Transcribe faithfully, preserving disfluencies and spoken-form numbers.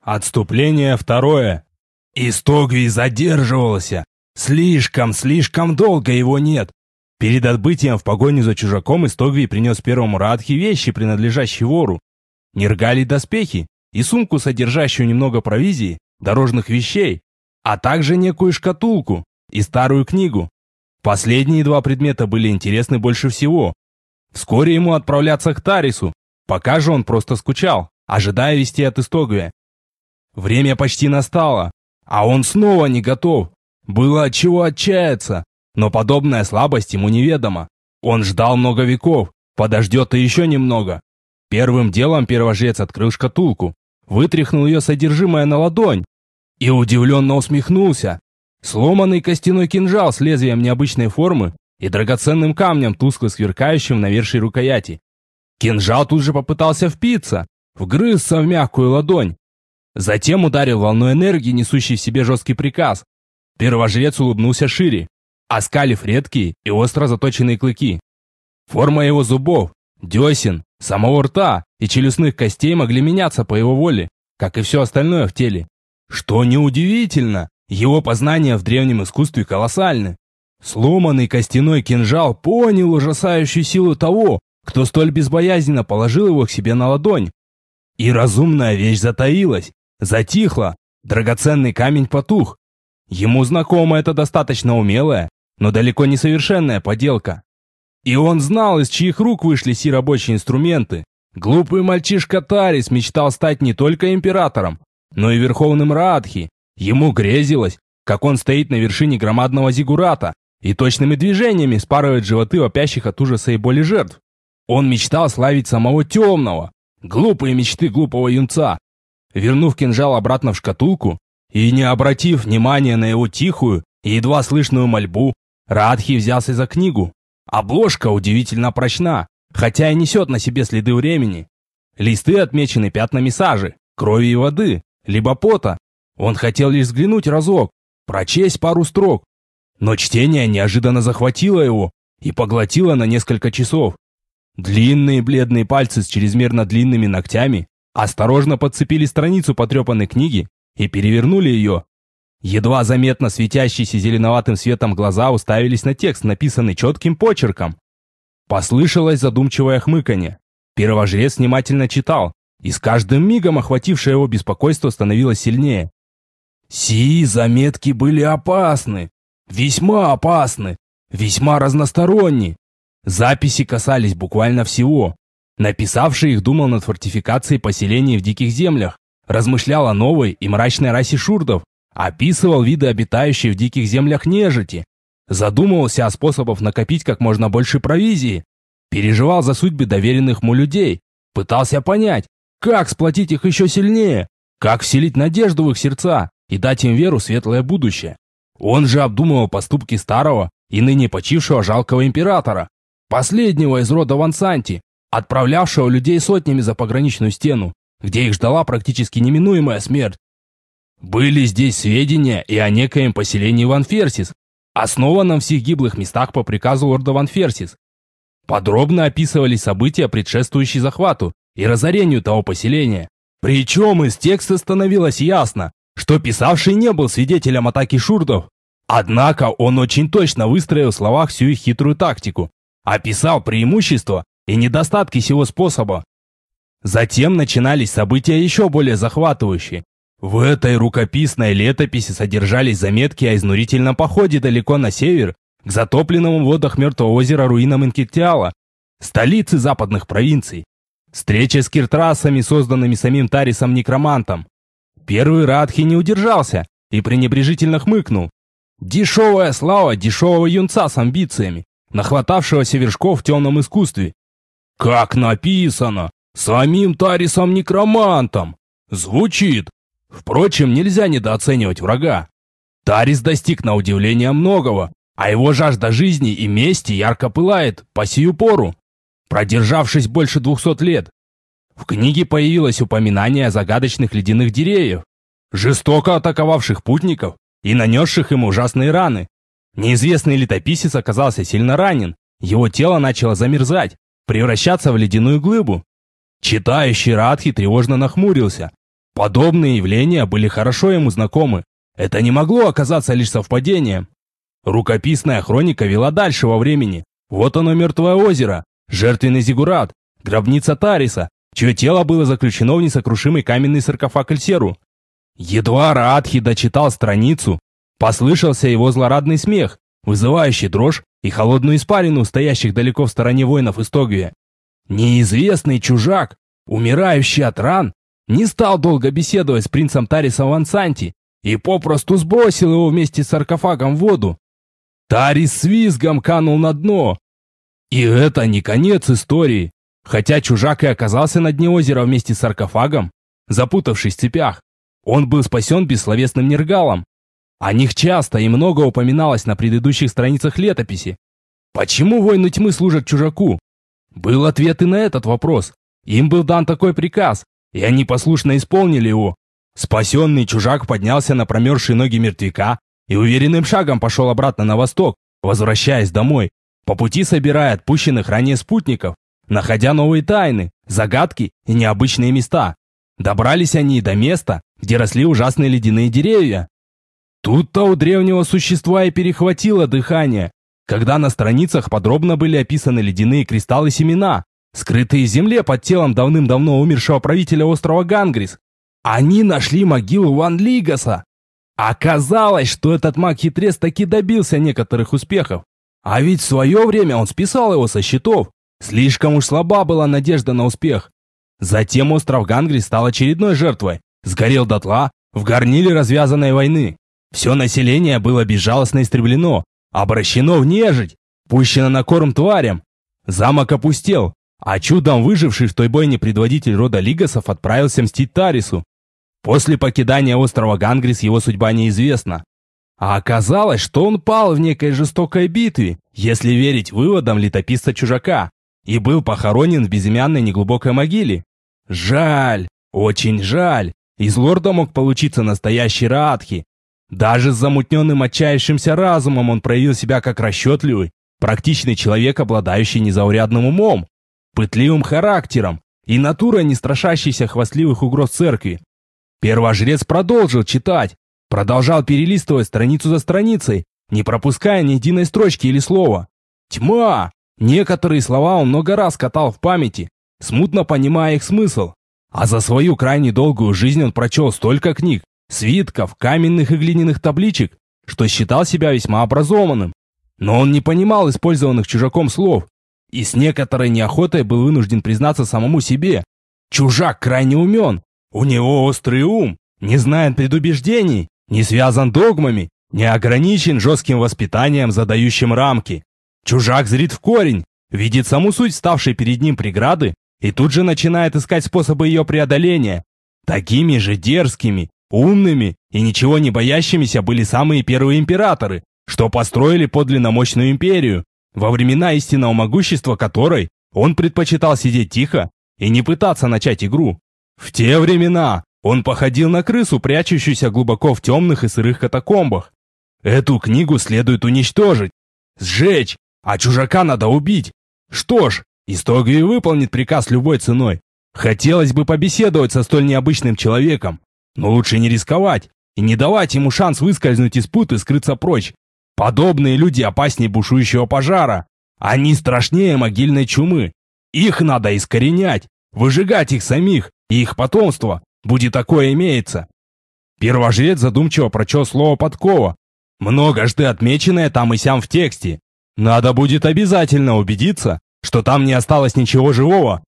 Отступление второе. Истогвий задерживался. Слишком, слишком долго его нет. Перед отбытием в погоню за чужаком Истогвий принес первому Раадхи вещи, принадлежащие вору. Нергалий доспехи и сумку, содержащую немного провизии, дорожных вещей, а также некую шкатулку и старую книгу. Последние два предмета были интересны больше всего. Вскоре ему отправляться к Тарису, пока же он просто скучал, ожидая вести от Истогвия. Время почти настало, а он снова не готов. Было от чего отчаяться, но подобная слабость ему неведома. Он ждал много веков, подождет и еще немного. Первым делом первожрец открыл шкатулку, вытряхнул ее содержимое на ладонь и удивленно усмехнулся. Сломанный костяной кинжал с лезвием необычной формы и драгоценным камнем, тускло сверкающим на верши рукояти. Кинжал тут же попытался впиться, вгрызся в мягкую ладонь. Затем ударил волной энергии, несущей в себе жесткий приказ. Первожрец улыбнулся шире, оскалив редкие и остро заточенные клыки. Форма его зубов, десен, самого рта и челюстных костей могли меняться по его воле, как и все остальное в теле. Что неудивительно, его познания в древнем искусстве колоссальны. Сломанный костяной кинжал понял ужасающую силу того, кто столь безбоязненно положил его к себе на ладонь. И разумная вещь затаилась, затихла, драгоценный камень потух. Ему знакома эта достаточно умелая, но далеко не совершенная поделка. И он знал, из чьих рук вышли сии рабочие инструменты. Глупый мальчишка Тарис мечтал стать не только императором, но и верховным Раадхи. Ему грезилось, как он стоит на вершине громадного зиггурата и точными движениями спарывает животы вопящих от ужаса и боли жертв. Он мечтал славить самого темного. Глупые мечты глупого юнца. Вернув кинжал обратно в шкатулку и не обратив внимания на его тихую и едва слышную мольбу, Раадхи взялся за книгу. Обложка удивительно прочна, хотя и несет на себе следы времени. Листы отмечены пятнами сажи, крови и воды, либо пота. Он хотел лишь взглянуть разок, прочесть пару строк. Но чтение неожиданно захватило его и поглотило на несколько часов. Длинные бледные пальцы с чрезмерно длинными ногтями осторожно подцепили страницу потрепанной книги и перевернули ее. Едва заметно светящиеся зеленоватым светом глаза уставились на текст, написанный четким почерком. Послышалось задумчивое хмыканье. Первожрец внимательно читал, и с каждым мигом охватившее его беспокойство становилось сильнее. Сии заметки были опасны, весьма опасны, весьма разносторонни. Записи касались буквально всего. Написавший их думал над фортификацией поселений в диких землях, размышлял о новой и мрачной расе шурдов, описывал виды обитающей в диких землях нежити, задумывался о способах накопить как можно больше провизии, переживал за судьбы доверенных ему людей, пытался понять, как сплотить их еще сильнее, как вселить надежду в их сердца и дать им веру в светлое будущее. Он же обдумывал поступки старого и ныне почившего жалкого императора, последнего из рода Вансанти, отправлявшего людей сотнями за пограничную стену, где их ждала практически неминуемая смерть. Были здесь сведения и о некоем поселении Ванферсис, основанном в сих гиблых местах по приказу лорда Ванферсис. Подробно описывались события, предшествующие захвату и разорению того поселения. Причем из текста становилось ясно, что писавший не был свидетелем атаки шурдов. Однако он очень точно выстроил в словах всю их хитрую тактику, описал преимущества и недостатки сего способа. Затем начинались события еще более захватывающие. В этой рукописной летописи содержались заметки о изнурительном походе далеко на север, к затопленному в водах Мертвого озера руинам Инкиттиала, столицы западных провинций. Встреча с киртрасами, созданными самим Тарисом-некромантом. Первый Раадхи не удержался и пренебрежительно хмыкнул. Дешевая слава дешевого юнца с амбициями, нахватавшегося вершков в темном искусстве. Как написано! Самим Тарисом-некромантом! Звучит! Впрочем, нельзя недооценивать врага. Тарис достиг на удивление многого, а его жажда жизни и мести ярко пылает по сию пору, продержавшись больше двухсот лет. В книге появилось упоминание о загадочных ледяных деревьях, жестоко атаковавших путников и нанесших им ужасные раны. Неизвестный летописец оказался сильно ранен, его тело начало замерзать, превращаться в ледяную глыбу. Читающий Раадхи тревожно нахмурился. Подобные явления были хорошо ему знакомы. Это не могло оказаться лишь совпадением. Рукописная хроника вела дальше во времени. Вот оно, мертвое озеро, жертвенный зиггурат, гробница Тариса, чье тело было заключено в несокрушимый каменный саркофаг Эльсеру. Едва Раатхи дочитал страницу, послышался его злорадный смех, вызывающий дрожь и холодную испарину стоящих далеко в стороне воинов Истогвия. Неизвестный чужак, умирающий от ран, не стал долго беседовать с принцем Тарисом в Ансанти и попросту сбросил его вместе с саркофагом в воду. Тарис с визгом канул на дно. И это не конец истории. Хотя чужак и оказался на дне озера вместе с саркофагом, запутавшись в цепях, он был спасен бессловесным Нергалом. О них часто и много упоминалось на предыдущих страницах летописи. Почему воины тьмы служат чужаку? Был ответ и на этот вопрос. Им был дан такой приказ, и они послушно исполнили его. Спасенный чужак поднялся на промерзшие ноги мертвяка и уверенным шагом пошел обратно на восток, возвращаясь домой, по пути собирая отпущенных ранее спутников, находя новые тайны, загадки и необычные места. Добрались они до места, где росли ужасные ледяные деревья. Тут-то у древнего существа и перехватило дыхание, когда на страницах подробно были описаны ледяные кристаллы-семена, скрытые в земле под телом давным-давно умершего правителя острова Гангрис. Они нашли могилу Ван Лигаса. Оказалось, что этот маг-хитрец таки добился некоторых успехов. А ведь в свое время он списал его со счетов. Слишком уж слаба была надежда на успех. Затем остров Гангрис стал очередной жертвой. Сгорел дотла в горниле развязанной войны. Все население было безжалостно истреблено, обращено в нежить, пущено на корм тварям. Замок опустел, а чудом выживший в той бойне предводитель рода Лигасов отправился мстить Тарису. После покидания острова Гангрис его судьба неизвестна. А оказалось, что он пал в некой жестокой битве, если верить выводам летописца-чужака, и был похоронен в безымянной неглубокой могиле. Жаль, очень жаль, из лорда мог получиться настоящий Раатхи. Даже с замутненным отчаявшимся разумом он проявил себя как расчетливый, практичный человек, обладающий незаурядным умом, пытливым характером и натурой, не страшащейся хвастливых угроз церкви. Первожрец продолжил читать, продолжал перелистывать страницу за страницей, не пропуская ни единой строчки или слова. Тьма! Некоторые слова он много раз катал в памяти, смутно понимая их смысл. А за свою крайне долгую жизнь он прочел столько книг, свитков, каменных и глиняных табличек, что считал себя весьма образованным. Но он не понимал использованных чужаком слов, и с некоторой неохотой был вынужден признаться самому себе. Чужак крайне умен, у него острый ум, не знает предубеждений, не связан догмами, не ограничен жестким воспитанием, задающим рамки. Чужак зрит в корень, видит саму суть ставшей перед ним преграды и тут же начинает искать способы ее преодоления. Такими же дерзкими, умными и ничего не боящимися были самые первые императоры, что построили подлинно мощную империю, во времена истинного могущества которой он предпочитал сидеть тихо и не пытаться начать игру. В те времена он походил на крысу, прячущуюся глубоко в темных и сырых катакомбах. Эту книгу следует уничтожить, сжечь, а чужака надо убить. Что ж, Истогвий выполнит приказ любой ценой. Хотелось бы побеседовать со столь необычным человеком, но лучше не рисковать и не давать ему шанс выскользнуть из пут и скрыться прочь. Подобные люди опаснее бушующего пожара. Они страшнее могильной чумы. Их надо искоренять, выжигать их самих и их потомство, будь такое имеется. Первожрец задумчиво прочел слово «подкова», многожды отмеченное там и сям в тексте. Надо будет обязательно убедиться, что там не осталось ничего живого,